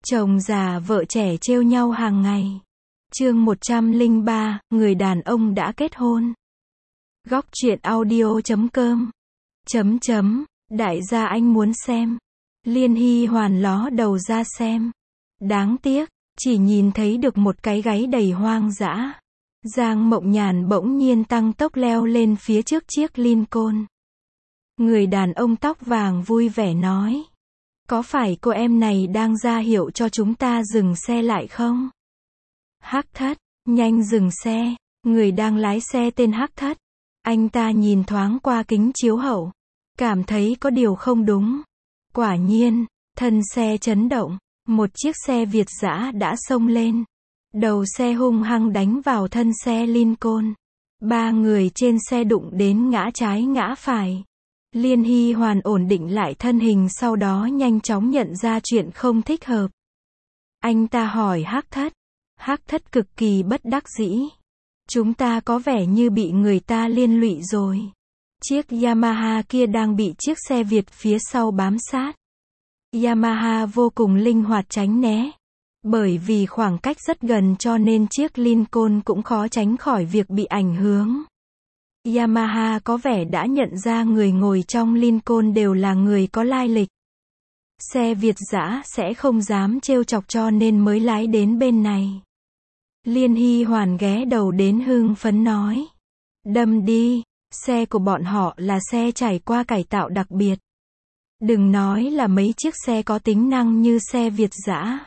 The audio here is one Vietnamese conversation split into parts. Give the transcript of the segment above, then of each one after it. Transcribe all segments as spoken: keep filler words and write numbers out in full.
Chồng già vợ trẻ trêu nhau hàng ngày. Chương một trăm lẻ ba, người đàn ông đã kết hôn. Góc truyện audio chấm com. Chấm chấm, đại gia anh muốn xem. Liên Hy Hoàn ló đầu ra xem. Đáng tiếc, chỉ nhìn thấy được một cái gáy đầy hoang dã. Giang Mộng Nhàn bỗng nhiên tăng tốc leo lên phía trước chiếc Lincoln. Người đàn ông tóc vàng vui vẻ nói. Có phải cô em này đang ra hiệu cho chúng ta dừng xe lại không? Hắc Thất, nhanh dừng xe. Người đang lái xe tên Hắc Thất. Anh ta nhìn thoáng qua kính chiếu hậu. Cảm thấy có điều không đúng. Quả nhiên, thân xe chấn động. Một chiếc xe Việt dã đã xông lên. Đầu xe hung hăng đánh vào thân xe Lincoln. Ba người trên xe đụng đến ngã trái ngã phải. Liên Hy Hoàn ổn định lại thân hình, sau đó nhanh chóng nhận ra chuyện không thích hợp. Anh ta hỏi Hắc Thất. Hắc Thất cực kỳ bất đắc dĩ. Chúng ta có vẻ như bị người ta liên lụy rồi. Chiếc Yamaha kia đang bị chiếc xe Việt phía sau bám sát. Yamaha vô cùng linh hoạt tránh né. Bởi vì khoảng cách rất gần cho nên chiếc Lincoln cũng khó tránh khỏi việc bị ảnh hưởng. Yamaha có vẻ đã nhận ra người ngồi trong Lincoln đều là người có lai lịch. Xe Việt dã sẽ không dám trêu chọc cho nên mới lái đến bên này. Liên Hy Hoàn ghé đầu đến hưng phấn nói. Đâm đi, xe của bọn họ là xe trải qua cải tạo đặc biệt. Đừng nói là mấy chiếc xe có tính năng như xe Việt dã.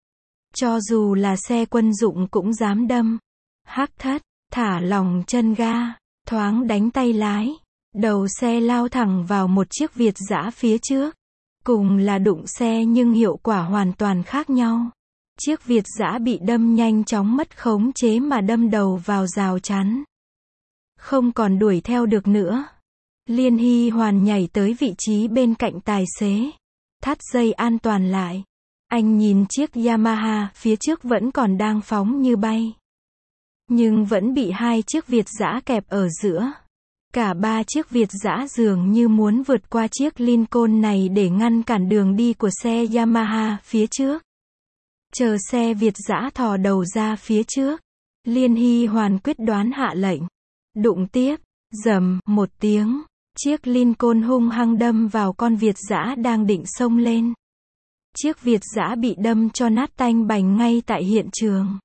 Cho dù là xe quân dụng cũng dám đâm. Hắc Thất, thả lỏng chân ga, thoáng đánh tay lái. Đầu xe lao thẳng vào một chiếc Việt dã phía trước. Cùng là đụng xe nhưng hiệu quả hoàn toàn khác nhau. Chiếc Việt dã bị đâm nhanh chóng mất khống chế mà đâm đầu vào rào chắn. Không còn đuổi theo được nữa. Liên Hy Hoàn nhảy tới vị trí bên cạnh tài xế. Thắt dây an toàn lại. Anh nhìn chiếc Yamaha phía trước vẫn còn đang phóng như bay. Nhưng vẫn bị hai chiếc Việt dã kẹp ở giữa. Cả ba chiếc Việt dã dường như muốn vượt qua chiếc Lincoln này để ngăn cản đường đi của xe Yamaha phía trước. Chờ xe Việt dã thò đầu ra phía trước. Liên Hy Hoàn quyết đoán hạ lệnh. Đụng tiếp, rầm, một tiếng. Chiếc Lincoln hung hăng đâm vào con Việt dã đang định xông lên. Chiếc Việt dã bị đâm cho nát tanh bành ngay tại hiện trường.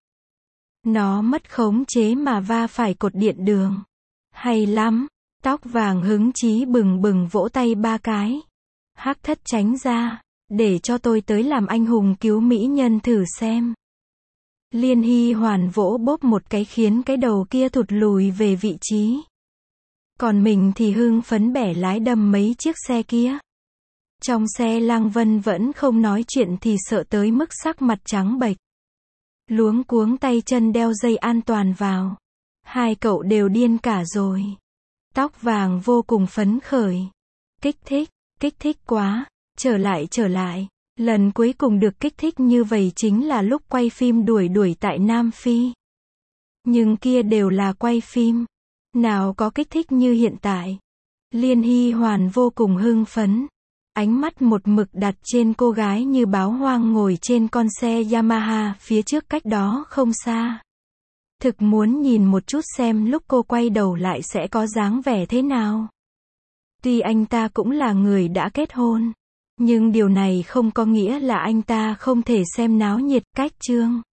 Nó mất khống chế mà va phải cột điện đường. Hay lắm, tóc vàng hứng chí bừng bừng vỗ tay ba cái. Hắc Thất tránh ra, để cho tôi tới làm anh hùng cứu mỹ nhân thử xem. Liên Hy Hoàn vỗ bốp một cái khiến cái đầu kia thụt lùi về vị trí. Còn mình thì hưng phấn bẻ lái đâm mấy chiếc xe kia. Trong xe Lăng Vân vẫn không nói chuyện thì sợ tới mức sắc mặt trắng bệch. Luống cuống tay chân đeo dây an toàn vào. Hai cậu đều điên cả rồi. Tóc vàng vô cùng phấn khởi. Kích thích, kích thích quá. Trở lại trở lại. Lần cuối cùng được kích thích như vậy chính là lúc quay phim đuổi đuổi tại Nam Phi. Nhưng kia đều là quay phim. Nào có kích thích như hiện tại. Liên Hy Hoàn vô cùng hưng phấn. Ánh mắt một mực đặt trên cô gái như báo hoang ngồi trên con xe Yamaha phía trước cách đó không xa. Thực muốn nhìn một chút xem lúc cô quay đầu lại sẽ có dáng vẻ thế nào. Tuy anh ta cũng là người đã kết hôn. Nhưng điều này không có nghĩa là anh ta không thể xem náo nhiệt. Cách chương